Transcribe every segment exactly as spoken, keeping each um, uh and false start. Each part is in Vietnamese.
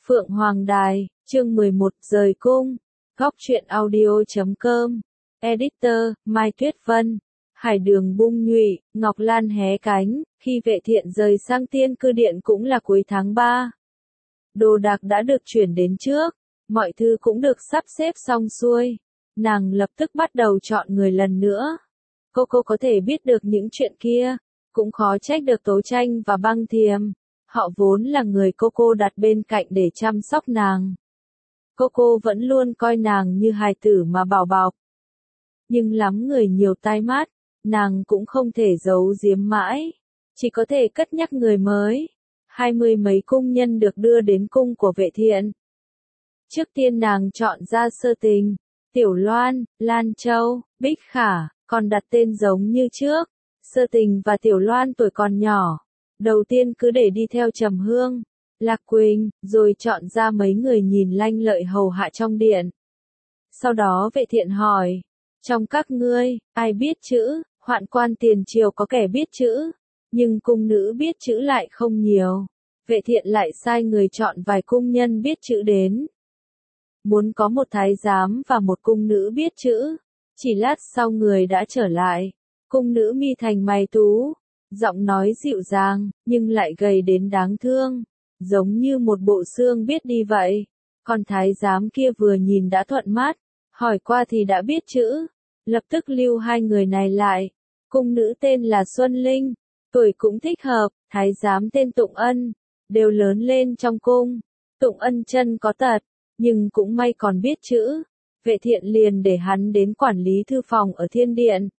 Phượng Hoàng Đài, chương mười một, rời cung. Góc truyện audio chấm com. Editor, Mai Tuyết Vân. Hải đường bung nhụy, Ngọc Lan hé cánh, khi Vệ Thiện rời sang Tiên Cư Điện cũng là cuối tháng ba. Đồ đạc đã được chuyển đến trước, mọi thứ cũng được sắp xếp xong xuôi. Nàng lập tức bắt đầu chọn người lần nữa. Cô cô có thể biết được những chuyện kia, cũng khó trách được Tố Tranh và Băng Thiềm. Họ vốn là người cô cô đặt bên cạnh để chăm sóc nàng. Cô cô vẫn luôn coi nàng như hài tử mà bảo bọc. Nhưng lắm người nhiều tai mắt, nàng cũng không thể giấu giếm mãi, chỉ có thể cất nhắc người mới. Hai mươi mấy cung nhân được đưa đến cung của Vệ Thiện. Trước tiên nàng chọn ra Sơ Tình, Tiểu Loan, Lan Châu, Bích Khả, còn đặt tên giống như trước. Sơ Tình và Tiểu Loan tuổi còn nhỏ, đầu tiên cứ để đi theo Trầm Hương, Lạc Quỳnh, rồi chọn ra mấy người nhìn lanh lợi hầu hạ trong điện. Sau đó Vệ Thiện hỏi, trong các ngươi, ai biết chữ? Hoạn quan tiền triều có kẻ biết chữ, nhưng cung nữ biết chữ lại không nhiều. Vệ Thiện lại sai người chọn vài cung nhân biết chữ đến. Muốn có một thái giám và một cung nữ biết chữ. Chỉ lát sau người đã trở lại. Cung nữ mi thành mày tú, giọng nói dịu dàng, nhưng lại gầy đến đáng thương, giống như một bộ xương biết đi vậy. Còn thái giám kia vừa nhìn đã thuận mắt, hỏi qua thì đã biết chữ, lập tức lưu hai người này lại. Cung nữ tên là Xuân Linh, tuổi cũng thích hợp, thái giám tên Tụng Ân, đều lớn lên trong cung. Tụng Ân chân có tật, nhưng cũng may còn biết chữ. Vệ Thiện liền để hắn đến quản lý thư phòng ở Thiên Điện.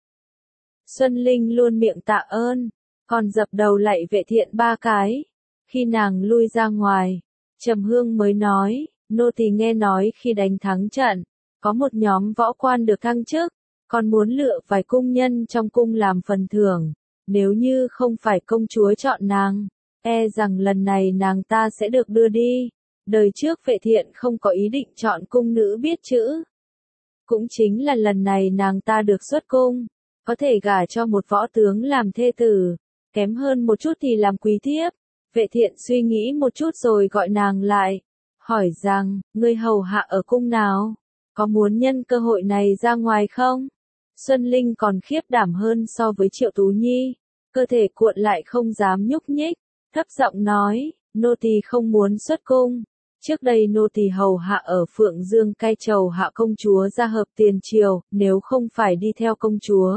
Xuân Linh luôn miệng tạ ơn, còn dập đầu lạy Vệ Thiện ba cái. Khi nàng lui ra ngoài, Trầm Hương mới nói, nô tỳ nghe nói khi đánh thắng trận, có một nhóm võ quan được thăng chức, còn muốn lựa vài cung nhân trong cung làm phần thưởng. Nếu như không phải công chúa chọn nàng, e rằng lần này nàng ta sẽ được đưa đi. Đời trước Vệ Thiện không có ý định chọn cung nữ biết chữ. Cũng chính là lần này nàng ta được xuất cung, có thể gả cho một võ tướng làm thê tử, kém hơn một chút thì làm quý thiếp. Vệ Thiện suy nghĩ một chút rồi gọi nàng lại, hỏi rằng, ngươi hầu hạ ở cung nào? Có muốn nhân cơ hội này ra ngoài không? Xuân Linh còn khiếp đảm hơn so với Triệu Tú Nhi, cơ thể cuộn lại không dám nhúc nhích, thấp giọng nói, nô tỳ không muốn xuất cung. Trước đây nô tỳ hầu hạ ở Phượng Dương cai trầu hạ công chúa Gia Hợp tiền triều, nếu không phải đi theo công chúa,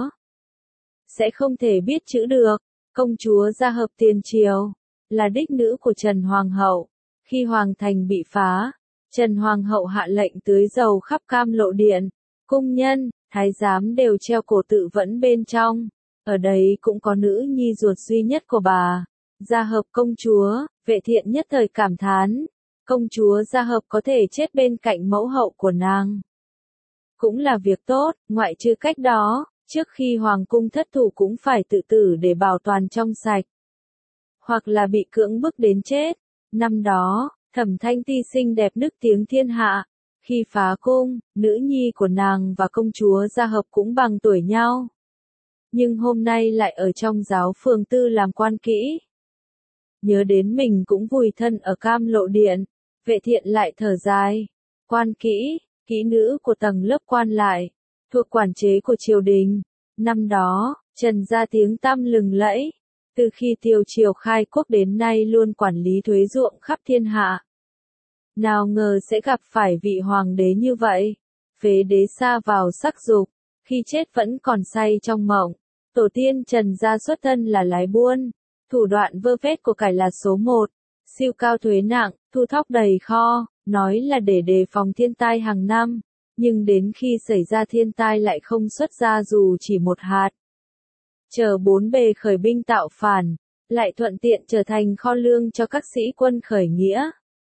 sẽ không thể biết chữ được. Công chúa Gia Hợp tiền triều là đích nữ của Trần Hoàng hậu. Khi Hoàng thành bị phá, Trần Hoàng hậu hạ lệnh tưới dầu khắp Cam Lộ điện, cung nhân, thái giám đều treo cổ tự vẫn bên trong. Ở đây cũng có nữ nhi ruột duy nhất của bà, Gia Hợp công chúa. Vệ Thiện nhất thời cảm thán, công chúa Gia Hợp có thể chết bên cạnh mẫu hậu của nàng, cũng là việc tốt. Ngoại trừ cách đó, trước khi hoàng cung thất thủ cũng phải tự tử để bảo toàn trong sạch, hoặc là bị cưỡng bức đến chết. Năm đó, Thẩm Thanh Ti xinh đẹp nức tiếng thiên hạ, khi phá cung, nữ nhi của nàng và công chúa Gia Hợp cũng bằng tuổi nhau. Nhưng hôm nay lại ở trong giáo phường tư làm quan kỹ. Nhớ đến mình cũng vùi thân ở Cam Lộ điện, Vệ Thiện lại thở dài. Quan kỹ, kỹ nữ của tầng lớp quan lại, thuộc quản chế của triều đình. Năm đó, Trần gia tiếng tăm lừng lẫy, từ khi Tiêu triều khai quốc đến nay luôn quản lý thuế ruộng khắp thiên hạ. Nào ngờ sẽ gặp phải vị hoàng đế như vậy. Phế đế sa vào sắc dục, khi chết vẫn còn say trong mộng. Tổ tiên Trần gia xuất thân là lái buôn, thủ đoạn vơ vét của cải là số một, siêu cao thuế nặng, thu thóc đầy kho, nói là để đề phòng thiên tai hàng năm, nhưng đến khi xảy ra thiên tai lại không xuất ra dù chỉ một hạt. Chờ bốn bề khởi binh tạo phản, lại thuận tiện trở thành kho lương cho các sĩ quân khởi nghĩa.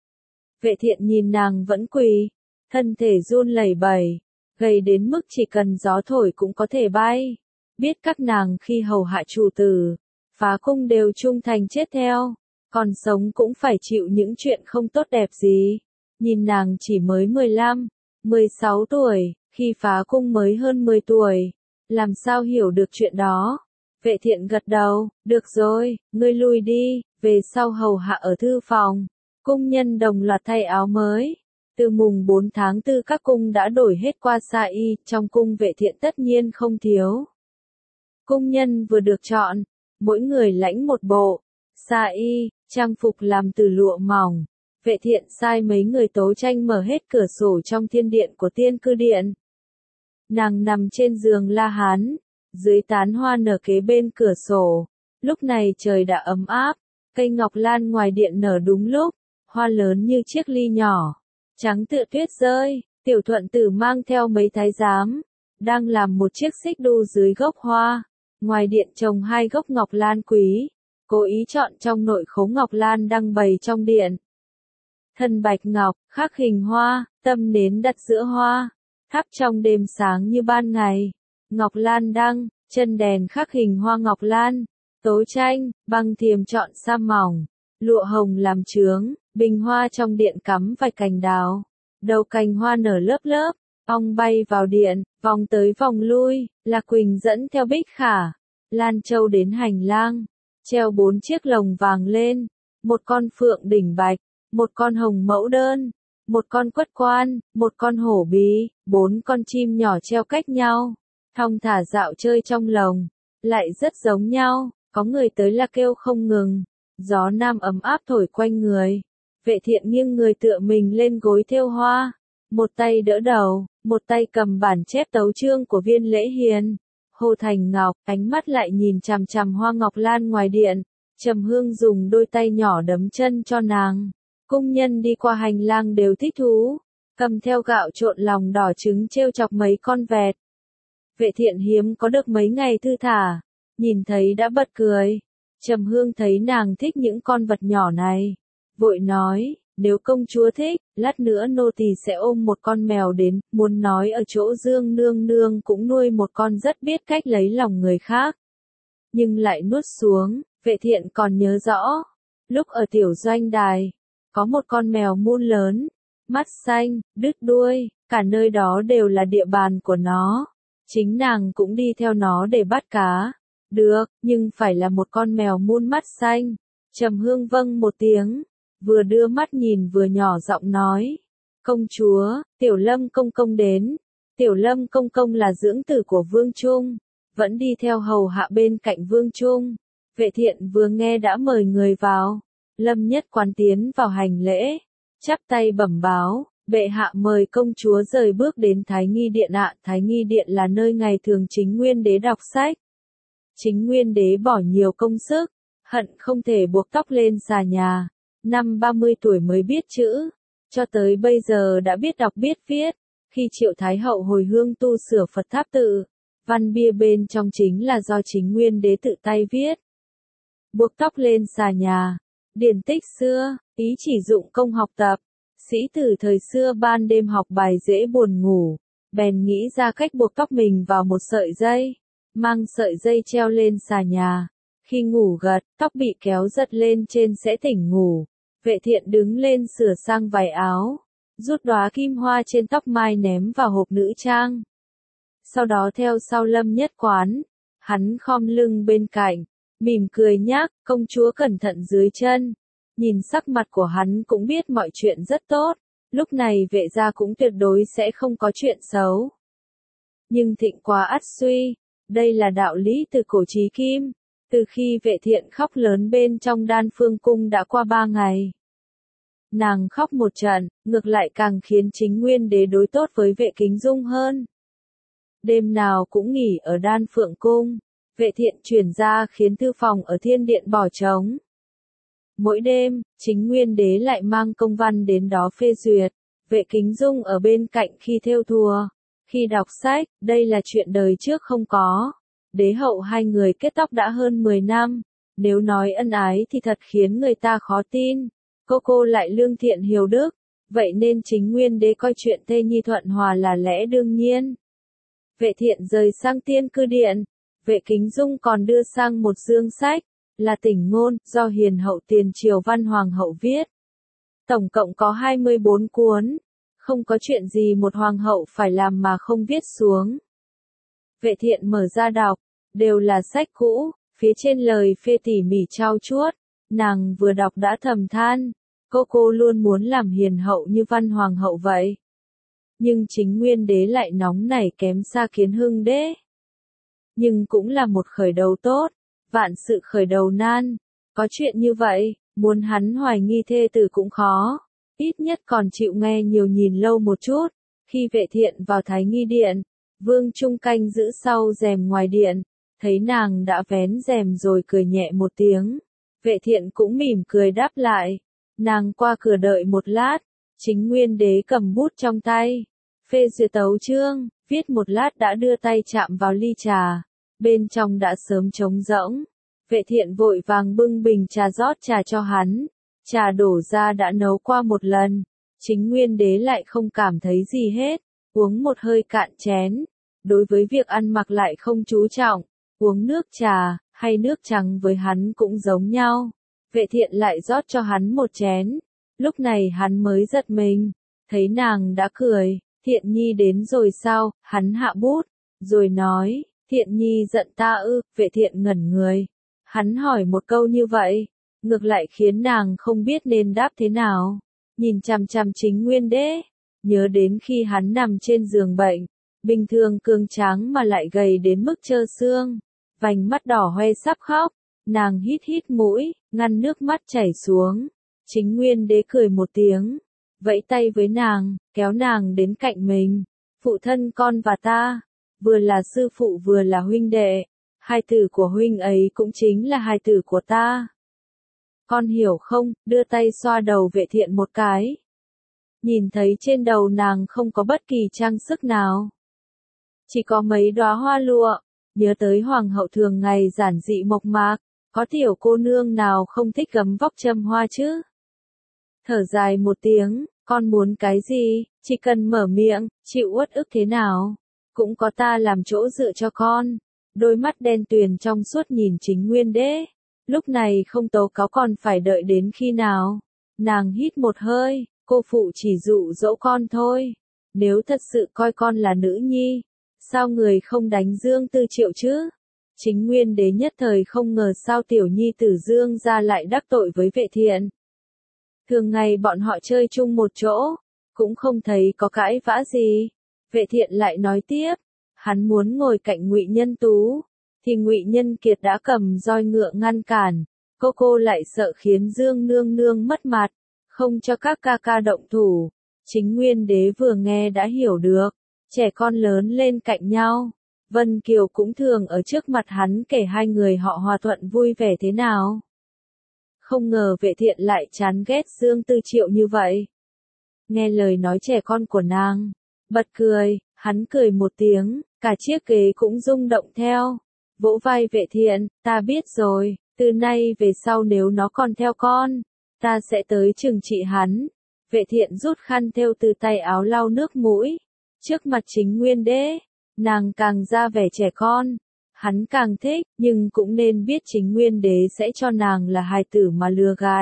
Vệ Thiện nhìn nàng vẫn quỳ, thân thể run lẩy bẩy, gầy đến mức chỉ cần gió thổi cũng có thể bay. Biết các nàng khi hầu hạ chủ tử, phá cung đều trung thành chết theo, còn sống cũng phải chịu những chuyện không tốt đẹp gì. Nhìn nàng chỉ mới mười lăm, mười sáu tuổi, khi phá cung mới hơn mười tuổi, làm sao hiểu được chuyện đó. Vệ Thiện gật đầu, được rồi, ngươi lui đi, về sau hầu hạ ở thư phòng. cung nhân đồng loạt thay áo mới. Từ mùng bốn tháng tư các cung đã đổi hết qua sa y, trong cung Vệ Thiện tất nhiên không thiếu. Cung nhân vừa được chọn, mỗi người lãnh một bộ, sa y, trang phục làm từ lụa mỏng. Vệ Thiện sai mấy người tấu tranh mở hết cửa sổ trong thiên điện của Tiên Cư Điện. Nàng nằm trên giường La Hán, dưới tán hoa nở kế bên cửa sổ. Lúc này trời đã ấm áp, cây ngọc lan ngoài điện nở đúng lúc, hoa lớn như chiếc ly nhỏ, trắng tựa tuyết rơi. Tiểu Thuận Tử mang theo mấy thái giám, đang làm một chiếc xích đu dưới gốc hoa. Ngoài điện trồng hai gốc ngọc lan quý, cố ý chọn trong nội khố ngọc lan đang bày trong điện. Thân bạch ngọc, khắc hình hoa, tâm nến đặt giữa hoa, thắp trong đêm sáng như ban ngày. Ngọc lan đăng, chân đèn khắc hình hoa ngọc lan, tố tranh, băng thiềm chọn sa mỏng, lụa hồng làm chướng, bình hoa trong điện cắm vài cành đào. Đầu cành hoa nở lớp lớp, ong bay vào điện, vòng tới vòng lui, Lạc Quỳnh dẫn theo Bích Khả, Lan Châu đến hành lang, treo bốn chiếc lồng vàng lên, một con phượng đỉnh bạch, một con hồng mẫu đơn, một con quất quan, một con hổ bí, bốn con chim nhỏ treo cách nhau, thong thả dạo chơi trong lồng, lại rất giống nhau, có người tới là kêu không ngừng, gió nam ấm áp thổi quanh người. Vệ Thiện nghiêng người tựa mình lên gối thêu hoa, một tay đỡ đầu, một tay cầm bản chép tấu chương của Viên Lễ Hiền. Hồ Thành Ngọc, ánh mắt lại nhìn chằm chằm hoa ngọc lan ngoài điện, Trầm Hương dùng đôi tay nhỏ đấm chân cho nàng. Cung nhân đi qua hành lang đều thích thú, cầm theo gạo trộn lòng đỏ trứng trêu chọc mấy con vẹt. Vệ Thiện hiếm có được mấy ngày thư thả, nhìn thấy đã bật cười. Trầm Hương thấy nàng thích những con vật nhỏ này, vội nói, nếu công chúa thích, lát nữa nô tỳ sẽ ôm một con mèo đến, muốn nói ở chỗ Dương nương nương cũng nuôi một con rất biết cách lấy lòng người khác. Nhưng lại nuốt xuống, Vệ Thiện còn nhớ rõ, lúc ở tiểu doanh đài, có một con mèo mun lớn, mắt xanh, đứt đuôi, cả nơi đó đều là địa bàn của nó. Chính nàng cũng đi theo nó để bắt cá. Được, nhưng phải là một con mèo mun mắt xanh. Trầm Hương vâng một tiếng, vừa đưa mắt nhìn vừa nhỏ giọng nói. Công chúa, Tiểu Lâm công công đến. Tiểu Lâm công công là dưỡng tử của Vương Trung, vẫn đi theo hầu hạ bên cạnh Vương Trung. Vệ Thiện vừa nghe đã mời người vào. Lâm Nhất Quán tiến vào hành lễ, chắp tay bẩm báo, bệ hạ mời công chúa rời bước đến Thái Nghi Điện ạ. Thái Nghi Điện là nơi ngày thường Chính Nguyên Đế đọc sách. Chính Nguyên Đế bỏ nhiều công sức, hận không thể buộc tóc lên xà nhà, năm ba mươi tuổi mới biết chữ, cho tới bây giờ đã biết đọc biết viết. Khi Triệu Thái Hậu hồi hương tu sửa Phật Tháp Tự, văn bia bên trong chính là do Chính Nguyên Đế tự tay viết. Buộc tóc lên xà nhà, điển tích xưa, ý chỉ dụng công học tập. Sĩ tử thời xưa ban đêm học bài dễ buồn ngủ, bèn nghĩ ra cách buộc tóc mình vào một sợi dây, mang sợi dây treo lên xà nhà. Khi ngủ gật, tóc bị kéo giật lên trên sẽ tỉnh ngủ. Vệ Thiện đứng lên sửa sang vài áo, rút đóa kim hoa trên tóc mai ném vào hộp nữ trang. Sau đó theo sau Lâm Nhất Quán, hắn khom lưng bên cạnh, mỉm cười nhắc, công chúa cẩn thận dưới chân. Nhìn sắc mặt của hắn cũng biết mọi chuyện rất tốt, lúc này Vệ gia cũng tuyệt đối sẽ không có chuyện xấu. Nhưng thịnh quá ắt suy, đây là đạo lý từ cổ chí kim. Từ khi Vệ Thiện khóc lớn bên trong Đan Phương Cung đã qua ba ngày. Nàng khóc một trận, ngược lại càng khiến Chính Nguyên Đế đối tốt với Vệ Kính Dung hơn. Đêm nào cũng nghỉ ở Đan Phượng Cung, Vệ Thiện chuyển ra khiến thư phòng ở Thiên Điện bỏ trống. Mỗi đêm, Chính Nguyên Đế lại mang công văn đến đó phê duyệt, Vệ Kính Dung ở bên cạnh khi thêu thùa, khi đọc sách, đây là chuyện đời trước không có. Đế hậu hai người kết tóc đã hơn mười năm, nếu nói ân ái thì thật khiến người ta khó tin. Cô cô lại lương thiện hiếu đức, vậy nên Chính Nguyên Đế coi chuyện thê nhi thuận hòa là lẽ đương nhiên. Vệ Thiện rời sang Tiên Cư Điện, Vệ Kính Dung còn đưa sang một dương sách, là Tỉnh Ngôn, do Hiền hậu Tiền Triều Văn Hoàng hậu viết. Tổng cộng có hai mươi bốn cuốn, không có chuyện gì một hoàng hậu phải làm mà không viết xuống. Vệ Thiện mở ra đọc, đều là sách cũ, phía trên lời phê tỉ mỉ trau chuốt, nàng vừa đọc đã thầm than, cô cô luôn muốn làm hiền hậu như Văn Hoàng hậu vậy. Nhưng chính nguyên đế lại nóng nảy kém xa Kiến Hưng đế. Nhưng cũng là một khởi đầu tốt, vạn sự khởi đầu nan, có chuyện như vậy, muốn hắn hoài nghi thê tử cũng khó, ít nhất còn chịu nghe nhiều nhìn lâu một chút. Khi Vệ Thiện vào Thái Nghi Điện, Vương Trung canh giữ sau rèm ngoài điện, thấy nàng đã vén rèm rồi cười nhẹ một tiếng. Vệ Thiện cũng mỉm cười đáp lại, nàng qua cửa đợi một lát, chính nguyên đế cầm bút trong tay, phê duyệt tấu chương, viết một lát đã đưa tay chạm vào ly trà, bên trong đã sớm trống rỗng. Vệ Thiện vội vàng bưng bình trà rót trà cho hắn, trà đổ ra đã nấu qua một lần, chính nguyên đế lại không cảm thấy gì hết, uống một hơi cạn chén, đối với việc ăn mặc lại không chú trọng, uống nước trà, hay nước trắng với hắn cũng giống nhau. Vệ Thiện lại rót cho hắn một chén, lúc này hắn mới giật mình, thấy nàng đã cười, Thiện Nhi đến rồi sao, hắn hạ bút, rồi nói, Thiện Nhi giận ta ư, Vệ Thiện ngẩn người, hắn hỏi một câu như vậy, ngược lại khiến nàng không biết nên đáp thế nào, nhìn chằm chằm chính nguyên đế, nhớ đến khi hắn nằm trên giường bệnh, bình thường cường tráng mà lại gầy đến mức trơ xương, vành mắt đỏ hoe sắp khóc, nàng hít hít mũi, ngăn nước mắt chảy xuống, chính nguyên đế cười một tiếng, vẫy tay với nàng, kéo nàng đến cạnh mình, phụ thân con và ta, vừa là sư phụ vừa là huynh đệ, hai tử của huynh ấy cũng chính là hai tử của ta. Con hiểu không, đưa tay xoa đầu Vệ Thiện một cái. Nhìn thấy trên đầu nàng không có bất kỳ trang sức nào. Chỉ có mấy đóa hoa lụa, nhớ tới hoàng hậu thường ngày giản dị mộc mạc, có tiểu cô nương nào không thích gấm vóc châm hoa chứ? Thở dài một tiếng, con muốn cái gì, chỉ cần mở miệng, chịu uất ức thế nào, cũng có ta làm chỗ dựa cho con. Đôi mắt đen tuyền trong suốt nhìn chính nguyên đế, lúc này không tố cáo còn phải đợi đến khi nào. Nàng hít một hơi, cô phụ chỉ dụ dỗ con thôi, nếu thật sự coi con là nữ nhi, sao người không đánh Dương Tư Triệu chứ? Chính nguyên đế nhất thời không ngờ sao tiểu nhi tử Dương ra lại đắc tội với Vệ Thiện. Thường ngày bọn họ chơi chung một chỗ, cũng không thấy có cãi vã gì. Vệ Thiện lại nói tiếp, hắn muốn ngồi cạnh Ngụy Nhân Tú, thì Ngụy Nhân Kiệt đã cầm roi ngựa ngăn cản, cô cô lại sợ khiến Dương nương nương mất mặt, không cho các ca ca động thủ. Chính nguyên đế vừa nghe đã hiểu được, trẻ con lớn lên cạnh nhau, Vân Kiều cũng thường ở trước mặt hắn kể hai người họ hòa thuận vui vẻ thế nào. Không ngờ Vệ Thiện lại chán ghét Dương Tư Triệu như vậy. Nghe lời nói trẻ con của nàng, bật cười, hắn cười một tiếng, cả chiếc ghế cũng rung động theo. Vỗ vai Vệ Thiện, ta biết rồi, từ nay về sau nếu nó còn theo con, ta sẽ tới trừng trị hắn. Vệ Thiện rút khăn thêu từ tay áo lau nước mũi. Trước mặt chính nguyên đế, nàng càng ra vẻ trẻ con. Hắn càng thích, nhưng cũng nên biết chính nguyên đế sẽ cho nàng là hài tử mà lừa gạt.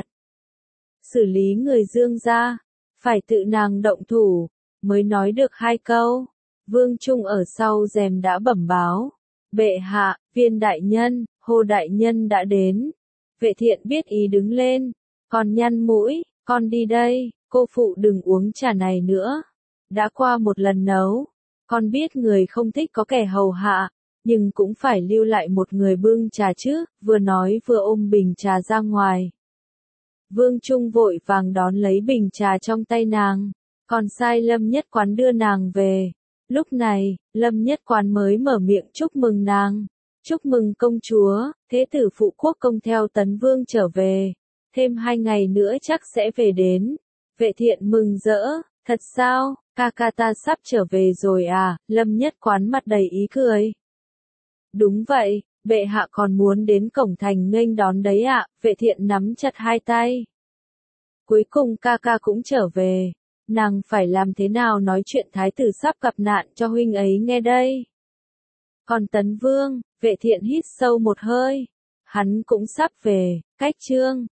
Xử lý người Dương gia, phải tự nàng động thủ, mới nói được hai câu. Vương Trung ở sau rèm đã bẩm báo. Bệ hạ, Viên đại nhân, Hồ đại nhân đã đến. Vệ Thiện biết ý đứng lên, còn nhăn mũi, con đi đây, cô phụ đừng uống trà này nữa. Đã qua một lần nấu, con biết người không thích có kẻ hầu hạ, nhưng cũng phải lưu lại một người bưng trà chứ, vừa nói vừa ôm bình trà ra ngoài. Vương Trung vội vàng đón lấy bình trà trong tay nàng, còn sai Lâm Nhất Quán đưa nàng về. Lúc này, Lâm Nhất Quán mới mở miệng chúc mừng nàng. Chúc mừng công chúa, thế tử phụ quốc công theo Tấn Vương trở về. Thêm hai ngày nữa chắc sẽ về đến. Vệ Thiện mừng rỡ, thật sao, ca ca ta sắp trở về rồi à, Lâm Nhất Quán mặt đầy ý cười. Đúng vậy, bệ hạ còn muốn đến cổng thành nghênh đón đấy ạ, Vệ Thiện nắm chặt hai tay. Cuối cùng ca ca cũng trở về, nàng phải làm thế nào nói chuyện thái tử sắp gặp nạn cho huynh ấy nghe đây. Còn Tấn Vương, Vệ Thiện hít sâu một hơi, hắn cũng sắp về, cách chương.